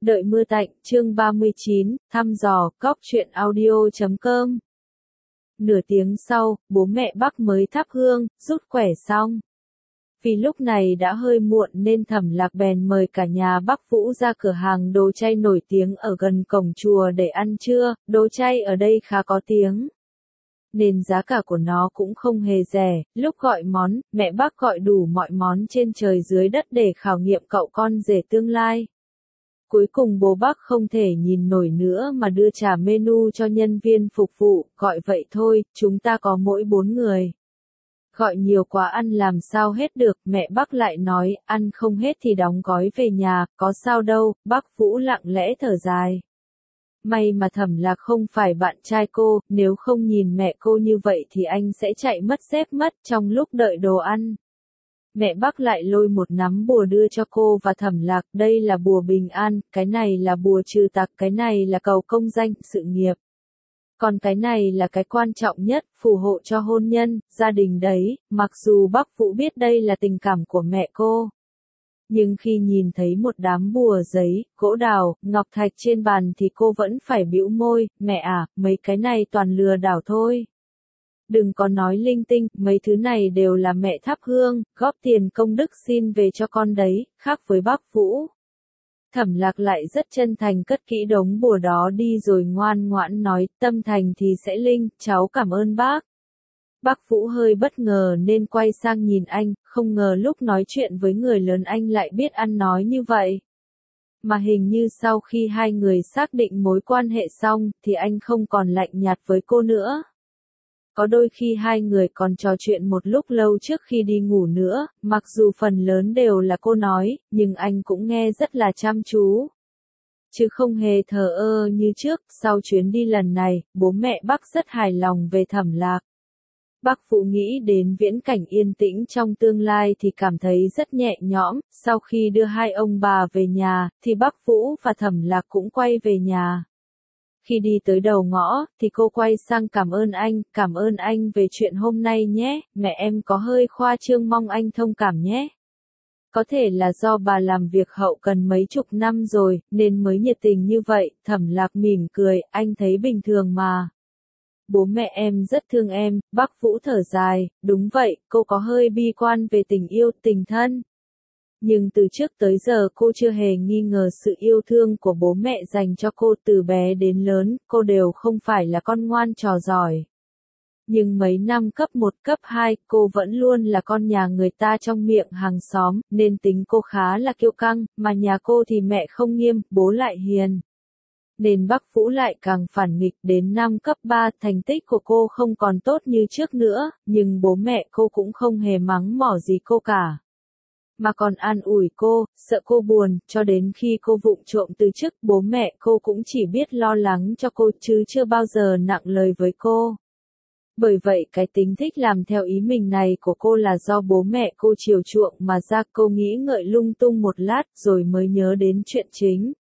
Đợi mưa tạnh, chương 39, thăm dò, cóc truyện audio.com. Nửa tiếng sau, bố mẹ Bắc mới thắp hương, rút quẻ xong. Vì lúc này đã hơi muộn nên Thẩm Lạc bèn mời cả nhà Bắc Vũ ra cửa hàng đồ chay nổi tiếng ở gần cổng chùa để ăn trưa, đồ chay ở đây khá có tiếng. Nên giá cả của nó cũng không hề rẻ, lúc gọi món, mẹ Bắc gọi đủ mọi món trên trời dưới đất để khảo nghiệm cậu con rể tương lai. Cuối cùng bố Bắc không thể nhìn nổi nữa mà đưa trả menu cho nhân viên phục vụ, gọi vậy thôi, chúng ta có mỗi 4 người. Gọi nhiều quá ăn làm sao hết được, mẹ Bắc lại nói, ăn không hết thì đóng gói về nhà, có sao đâu, Bắc Vũ lặng lẽ thở dài. May mà Thẩm Lạc không phải bạn trai cô, nếu không nhìn mẹ cô như vậy thì anh sẽ chạy mất dép mất trong lúc đợi đồ ăn. Mẹ Bắc lại lôi một nắm bùa đưa cho cô và Thẩm Lạc, đây là bùa bình an, cái này là bùa trừ tặc, cái này là cầu công danh, sự nghiệp. Còn cái này là cái quan trọng nhất, phù hộ cho hôn nhân, gia đình đấy, mặc dù Bắc Vũ biết đây là tình cảm của mẹ cô. Nhưng khi nhìn thấy một đám bùa giấy, gỗ đào, ngọc thạch trên bàn thì cô vẫn phải bĩu môi, mẹ à, mấy cái này toàn lừa đảo thôi. Đừng có nói linh tinh, mấy thứ này đều là mẹ thắp hương, góp tiền công đức xin về cho con đấy, khác với Bắc Vũ. Thẩm Lạc lại rất chân thành cất kỹ đống bùa đó đi rồi ngoan ngoãn nói, tâm thành thì sẽ linh, cháu cảm ơn bác. Bắc Vũ hơi bất ngờ nên quay sang nhìn anh, không ngờ lúc nói chuyện với người lớn anh lại biết ăn nói như vậy. Mà hình như sau khi hai người xác định mối quan hệ xong thì anh không còn lạnh nhạt với cô nữa. Có đôi khi hai người còn trò chuyện một lúc lâu trước khi đi ngủ nữa, mặc dù phần lớn đều là cô nói, nhưng anh cũng nghe rất là chăm chú. Chứ không hề thờ ơ như trước, sau chuyến đi lần này, bố mẹ Bắc rất hài lòng về Thẩm Lạc. Bắc Vũ nghĩ đến viễn cảnh yên tĩnh trong tương lai thì cảm thấy rất nhẹ nhõm, sau khi đưa hai ông bà về nhà, thì Bắc Vũ và Thẩm Lạc cũng quay về nhà. Khi đi tới đầu ngõ, thì cô quay sang cảm ơn anh về chuyện hôm nay nhé, mẹ em có hơi khoa trương mong anh thông cảm nhé. Có thể là do bà làm việc hậu cần mấy chục năm rồi, nên mới nhiệt tình như vậy, Thẩm Lạc mỉm cười, anh thấy bình thường mà. Bố mẹ em rất thương em, Bắc Vũ thở dài, đúng vậy, cô có hơi bi quan về tình yêu, tình thân. Nhưng từ trước tới giờ cô chưa hề nghi ngờ sự yêu thương của bố mẹ dành cho cô từ bé đến lớn, cô đều không phải là con ngoan trò giỏi. Nhưng mấy năm cấp 1 cấp 2, cô vẫn luôn là con nhà người ta trong miệng hàng xóm, nên tính cô khá là kiêu căng, mà nhà cô thì mẹ không nghiêm, bố lại hiền. Nên Bắc Vũ lại càng phản nghịch, đến năm cấp 3 thành tích của cô không còn tốt như trước nữa, nhưng bố mẹ cô cũng không hề mắng mỏ gì cô cả. Mà còn an ủi cô, sợ cô buồn, cho đến khi cô vụng trộm từ chức, bố mẹ cô cũng chỉ biết lo lắng cho cô chứ chưa bao giờ nặng lời với cô. Bởi vậy cái tính thích làm theo ý mình này của cô là do bố mẹ cô chiều chuộng mà ra. Cô nghĩ ngợi lung tung một lát rồi mới nhớ đến chuyện chính.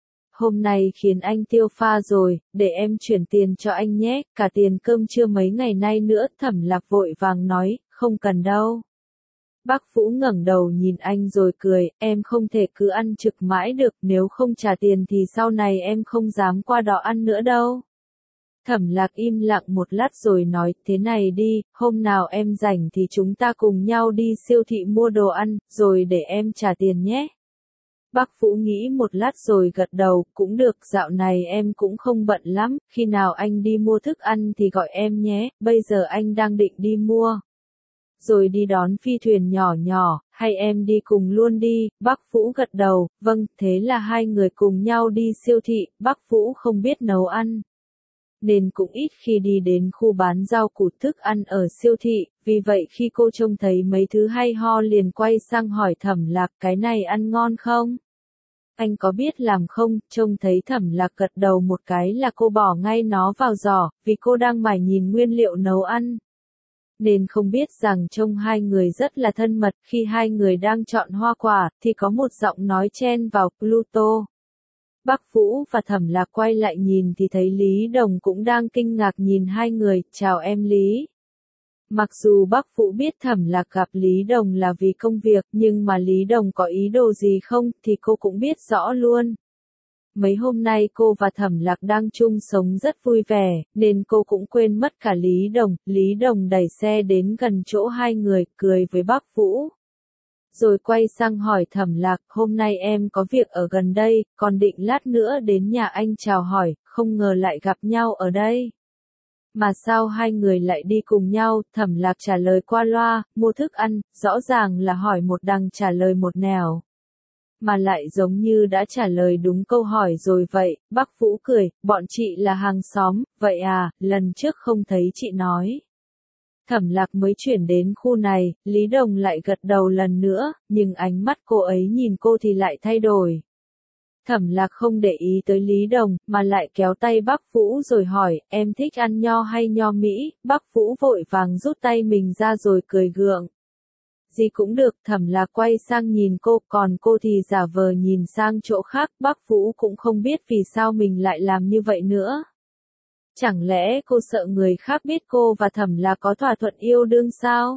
Hôm nay khiến anh tiêu pha rồi, để em chuyển tiền cho anh nhé, cả tiền cơm trưa mấy ngày nay nữa. Thẩm Lạc vội vàng nói, không cần đâu. Bắc Vũ ngẩng đầu nhìn anh rồi cười, em không thể cứ ăn trực mãi được, nếu không trả tiền thì sau này em không dám qua đó ăn nữa đâu. Thẩm Lạc im lặng một lát rồi nói, thế này đi, hôm nào em rảnh thì chúng ta cùng nhau đi siêu thị mua đồ ăn, rồi để em trả tiền nhé. Bắc Vũ nghĩ một lát rồi gật đầu, cũng được, dạo này em cũng không bận lắm, khi nào anh đi mua thức ăn thì gọi em nhé, bây giờ anh đang định đi mua. Rồi đi đón phi thuyền nhỏ nhỏ, hay em đi cùng luôn đi, Bắc Vũ gật đầu, vâng, thế là hai người cùng nhau đi siêu thị, Bắc Vũ không biết nấu ăn. Nên cũng ít khi đi đến khu bán rau củ thức ăn ở siêu thị, vì vậy khi cô trông thấy mấy thứ hay ho liền quay sang hỏi Thẩm Lạc, cái này ăn ngon không? Anh có biết làm không? Trông thấy Thẩm Lạc gật đầu một cái là cô bỏ ngay nó vào giỏ, vì cô đang mải nhìn nguyên liệu nấu ăn. Nên không biết rằng trông hai người rất là thân mật, khi hai người đang chọn hoa quả, thì có một giọng nói chen vào, Pluto. Bắc Vũ và Thẩm Lạc quay lại nhìn thì thấy Lý Đồng cũng đang kinh ngạc nhìn hai người, chào em Lý. Mặc dù Bắc Vũ biết Thẩm Lạc gặp Lý Đồng là vì công việc, nhưng mà Lý Đồng có ý đồ gì không thì cô cũng biết rõ luôn. Mấy hôm nay cô và Thẩm Lạc đang chung sống rất vui vẻ, nên cô cũng quên mất cả Lý Đồng đẩy xe đến gần chỗ hai người, cười với bác Vũ. Rồi quay sang hỏi Thẩm Lạc, hôm nay em có việc ở gần đây, còn định lát nữa đến nhà anh chào hỏi, không ngờ lại gặp nhau ở đây. Mà sao hai người lại đi cùng nhau? Thẩm Lạc trả lời qua loa, mua thức ăn, rõ ràng là hỏi một đằng trả lời một nẻo. Mà lại giống như đã trả lời đúng câu hỏi rồi vậy. Bác Vũ cười, bọn chị là hàng xóm, vậy à, lần trước không thấy chị nói. Thẩm Lạc mới chuyển đến khu này, Lý Đồng lại gật đầu lần nữa, nhưng ánh mắt cô ấy nhìn cô thì lại thay đổi. Thẩm Lạc không để ý tới Lý Đồng, mà lại kéo tay bác Vũ rồi hỏi, em thích ăn nho hay nho Mỹ? Bác Vũ vội vàng rút tay mình ra rồi cười gượng. Gì cũng được. Thẩm Lạc quay sang nhìn cô, còn cô thì giả vờ nhìn sang chỗ khác. Bác Vũ cũng không biết vì sao mình lại làm như vậy nữa. Chẳng lẽ cô sợ người khác biết cô và Thẩm Lạc có thỏa thuận yêu đương sao?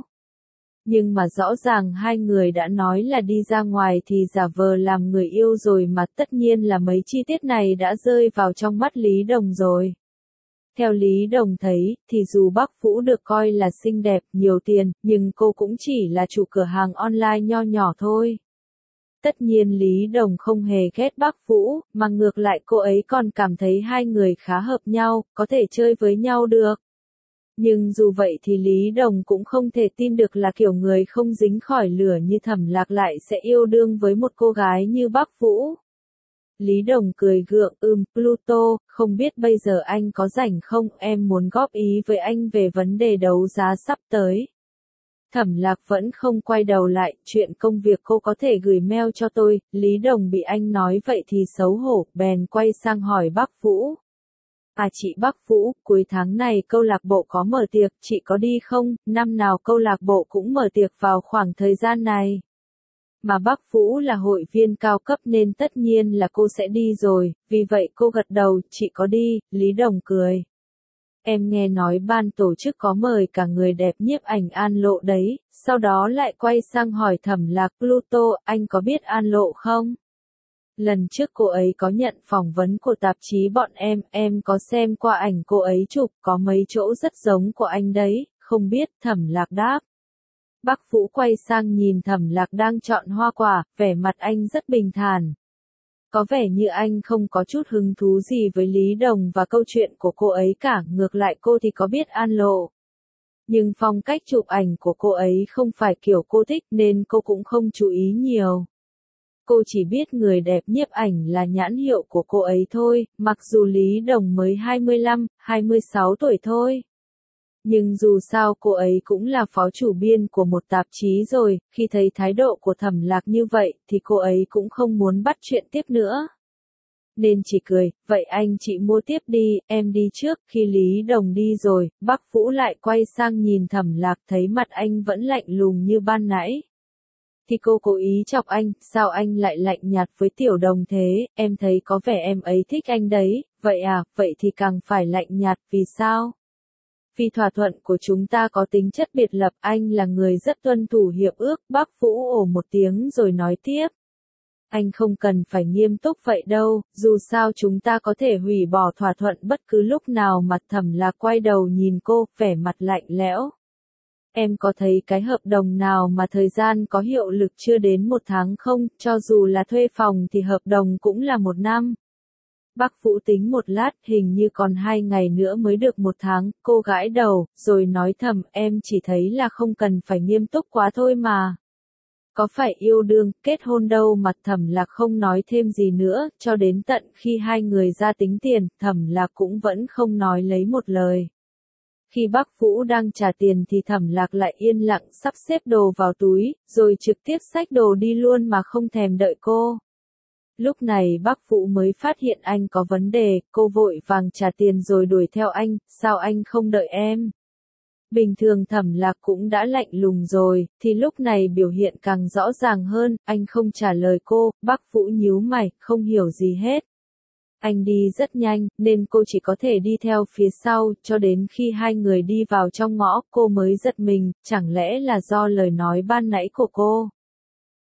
Nhưng mà rõ ràng hai người đã nói là đi ra ngoài thì giả vờ làm người yêu rồi mà, tất nhiên là mấy chi tiết này đã rơi vào trong mắt Lý Đồng rồi. Theo Lý Đồng thấy, thì dù bác Vũ được coi là xinh đẹp, nhiều tiền, nhưng cô cũng chỉ là chủ cửa hàng online nho nhỏ thôi. Tất nhiên Lý Đồng không hề ghét bác Vũ, mà ngược lại cô ấy còn cảm thấy hai người khá hợp nhau, có thể chơi với nhau được. Nhưng dù vậy thì Lý Đồng cũng không thể tin được là kiểu người không dính khỏi lửa như Thẩm Lạc lại sẽ yêu đương với một cô gái như bác Vũ. Lý Đồng cười gượng, Pluto, không biết bây giờ anh có rảnh không, em muốn góp ý với anh về vấn đề đấu giá sắp tới. Thẩm Lạc vẫn không quay đầu lại, chuyện công việc cô có thể gửi mail cho tôi. Lý Đồng bị anh nói vậy thì xấu hổ, bèn quay sang hỏi bác Vũ. À chị bác Vũ, cuối tháng này câu lạc bộ có mở tiệc, chị có đi không? Năm nào câu lạc bộ cũng mở tiệc vào khoảng thời gian này. Mà bác Vũ là hội viên cao cấp nên tất nhiên là cô sẽ đi rồi, vì vậy cô gật đầu, chị có đi. Lý Đồng cười. Em nghe nói ban tổ chức có mời cả người đẹp nhiếp ảnh An Lộ đấy, sau đó lại quay sang hỏi Thẩm Lạc, Pluto, anh có biết An Lộ không? Lần trước cô ấy có nhận phỏng vấn của tạp chí bọn em có xem qua ảnh cô ấy chụp, có mấy chỗ rất giống của anh đấy, không biết. Thẩm Lạc đáp. Bác Vũ quay sang nhìn Thẩm Lạc đang chọn hoa quả, vẻ mặt anh rất bình thản. Có vẻ như anh không có chút hứng thú gì với Lý Đồng và câu chuyện của cô ấy cả, ngược lại cô thì có biết An Lộ. Nhưng phong cách chụp ảnh của cô ấy không phải kiểu cô thích nên cô cũng không chú ý nhiều. Cô chỉ biết người đẹp nhiếp ảnh là nhãn hiệu của cô ấy thôi, mặc dù Lý Đồng mới 25, 26 tuổi thôi. Nhưng dù sao cô ấy cũng là phó chủ biên của một tạp chí rồi, khi thấy thái độ của Thẩm Lạc như vậy thì cô ấy cũng không muốn bắt chuyện tiếp nữa. Nên chỉ cười, vậy anh chị mua tiếp đi, em đi trước. Khi Lý Đồng đi rồi, bác Vũ lại quay sang nhìn Thẩm Lạc, thấy mặt anh vẫn lạnh lùng như ban nãy. Thì cô cố ý chọc anh, sao anh lại lạnh nhạt với Tiểu Đồng thế, em thấy có vẻ em ấy thích anh đấy, vậy à, vậy thì càng phải lạnh nhạt, vì sao? Vì thỏa thuận của chúng ta có tính chất biệt lập, anh là người rất tuân thủ hiệp ước. Bác Vũ ồ một tiếng rồi nói tiếp. Anh không cần phải nghiêm túc vậy đâu, dù sao chúng ta có thể hủy bỏ thỏa thuận bất cứ lúc nào. Mặt Thẩm Lạc quay đầu nhìn cô, vẻ mặt lạnh lẽo. Em có thấy cái hợp đồng nào mà thời gian có hiệu lực chưa đến 1 tháng không, cho dù là thuê phòng thì hợp đồng cũng là 1 năm. Bác Vũ tính một lát, hình như còn 2 ngày nữa mới được 1 tháng, cô gãi đầu, rồi nói thầm, em chỉ thấy là không cần phải nghiêm túc quá thôi mà. Có phải yêu đương, kết hôn đâu. Mặt Thẩm Lạc không nói thêm gì nữa, cho đến tận khi hai người ra tính tiền, Thẩm Lạc cũng vẫn không nói lấy một lời. Khi bác Vũ đang trả tiền thì Thẩm Lạc lại yên lặng sắp xếp đồ vào túi, rồi trực tiếp xách đồ đi luôn mà không thèm đợi cô. Lúc này bác Vũ mới phát hiện anh có vấn đề, cô vội vàng trả tiền rồi đuổi theo anh, sao anh không đợi em? Bình thường Thẩm Lạc cũng đã lạnh lùng rồi, thì lúc này biểu hiện càng rõ ràng hơn, anh không trả lời cô. Bác Vũ nhíu mày, không hiểu gì hết. Anh đi rất nhanh, nên cô chỉ có thể đi theo phía sau, cho đến khi hai người đi vào trong ngõ, cô mới giật mình, chẳng lẽ là do lời nói ban nãy của cô.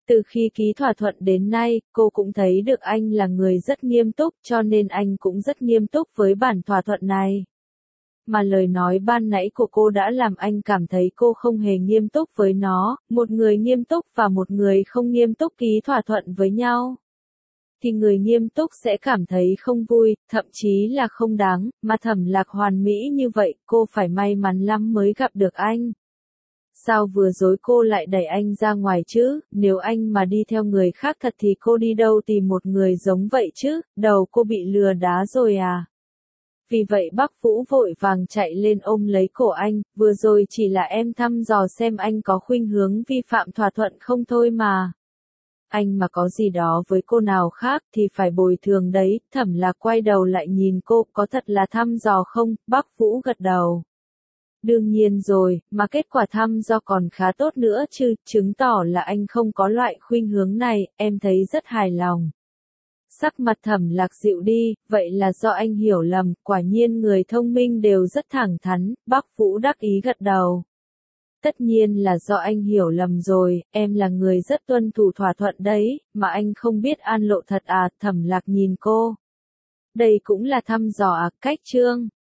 Từ khi ký thỏa thuận đến nay, cô cũng thấy được anh là người rất nghiêm túc, cho nên anh cũng rất nghiêm túc với bản thỏa thuận này. Mà lời nói ban nãy của cô đã làm anh cảm thấy cô không hề nghiêm túc với nó, một người nghiêm túc và một người không nghiêm túc ký thỏa thuận với nhau. Thì người nghiêm túc sẽ cảm thấy không vui, thậm chí là không đáng, mà Thẩm Lạc hoàn mỹ như vậy, cô phải may mắn lắm mới gặp được anh. Sao vừa rồi cô lại đẩy anh ra ngoài chứ, nếu anh mà đi theo người khác thật thì cô đi đâu tìm một người giống vậy chứ, đầu cô bị lừa đá rồi à. Vì vậy Bắc Vũ vội vàng chạy lên ôm lấy cổ anh, vừa rồi chỉ là em thăm dò xem anh có khuynh hướng vi phạm thỏa thuận không thôi mà. Anh mà có gì đó với cô nào khác thì phải bồi thường đấy. Thẩm Lạc quay đầu lại nhìn cô, có thật là thăm dò không? Bắc Vũ gật đầu. Đương nhiên rồi, mà kết quả thăm dò còn khá tốt nữa chứ, chứng tỏ là anh không có loại khuynh hướng này, em thấy rất hài lòng. Sắc mặt Thẩm Lạc dịu đi, vậy là do anh hiểu lầm, quả nhiên người thông minh đều rất thẳng thắn. Bắc Vũ đắc ý gật đầu. Tất nhiên là do anh hiểu lầm rồi, em là người rất tuân thủ thỏa thuận đấy, mà anh không biết an lộ thật à. Thẩm Lạc nhìn cô. Đây cũng là thăm dò à, cách chương.